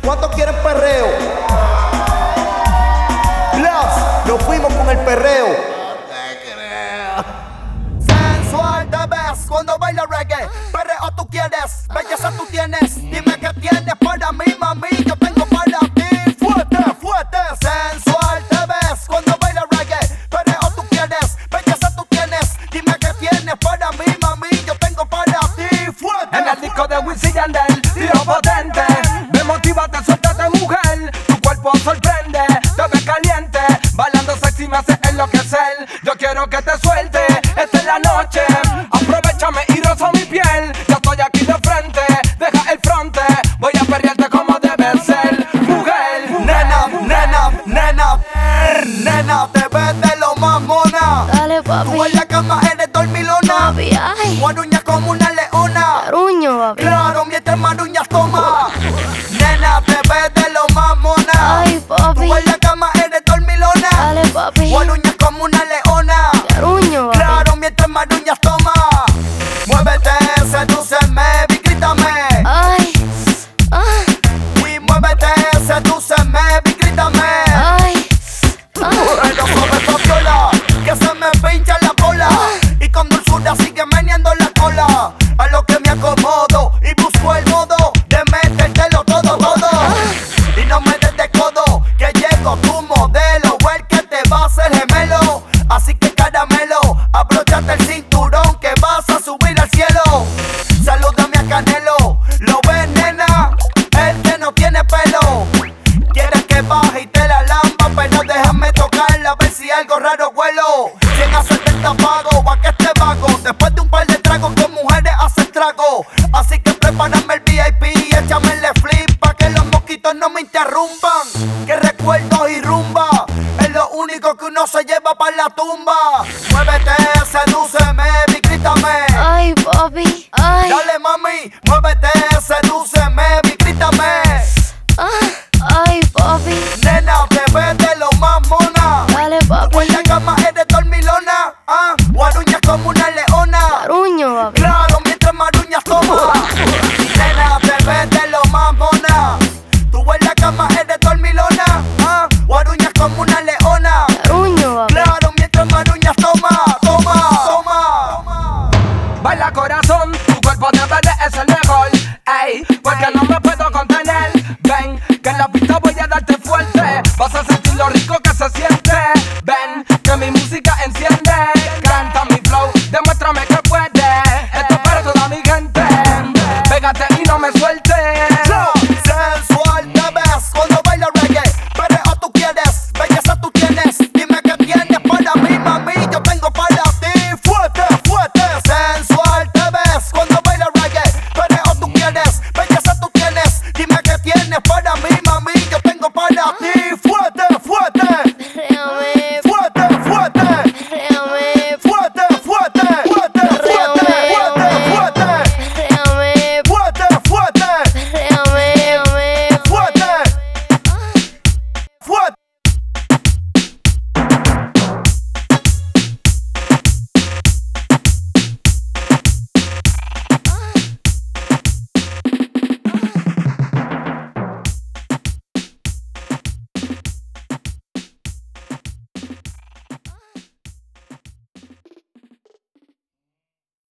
¿Cuántos quieren perreo? Plus, nos fuimos con el perreo. No te creo. Sensual te ves cuando baila reggae. Perreo tú quieres, belleza tú tienes. Dime qué tienes para mí, mami. Yo tengo para ti. Fuerte, fuerte. Sensual te ves cuando baila reggae. Perreo tú quieres, belleza tú tienes. Dime qué tienes para mí, mami. Yo tengo para ti. Fuerte. En el disco de Wisin y Yandel, tiro potente. Me motiva, te suéltate mujer. Tu cuerpo sorprende, te ves caliente. Bailando sexy me hace enloquecer. Yo quiero que te suelte, esta es la noche. Aprovechame y roza mi piel. Ya estoy aquí de frente, deja el fronte. Voy a perrearte como debe ser. Mujer, Nena, nena, nena, nena, te ves de lo más mona. Dale, papi. Tú en la cama eres dormilona. Papi, ay. Guaruña como una leona. Caruño, papi. Claro, mientras maruñas toma. Nena, te ves de lo más mona. Ay, papi. Tú en la cama eres dormilona. Dale, papi. Guaruña como una leona. Caruño, papi. Claro, mientras maruñas toma. Muévete, sedúceme, y grítame. Ay. Ah. Y muévete, sedúceme, y grítame. Ay. Ah. Pero suave Fabiola, que se me pincha la bola. Y con dulzura sigue meneando la cola. A lo que me acomodo y busco el modo de metértelo todo, todo. Y no me des de codo, que llego tu modelo. O el que te va a hacer gemelo. Así que caramelo, abróchate el cinturón que vas a subir al cielo. Salúdame a Canelo, lo ves nena, el que no tiene pelo. Quieres que baje y te la lamba, pero déjame tocarla a ver si algo raro huelo. 100 a 70 pago, pa' que este vago. Después de un par de tragos con mujeres hace estrago. Así que prepárame el VIP y échame el flip pa' que los mosquitos no me interrumpan. Que recuerdos y rumba es lo único que uno se lleva para la tumba. Muévete, sedúceme y grítame. Ay, papi. Ay. Dale mami, muévete, sedúceme y grítame. Ah. Ay, papi. Nena, te ves de lo más mona. Dale, Tú papi. en la cama eres dormilona. Guaruña como una leona. Caruño, papi. Claro, mientras maruñas toma. Nena, te ves de lo más mona. Tú en la cama eres dormilona. Guaruña como una leona. Caruño, papi. Claro, mientras maruñas toma, toma, toma. baila corazón, tu cuerpo de verde es el mejor. Ey, porque no me puedo contener. Ven, que en la pista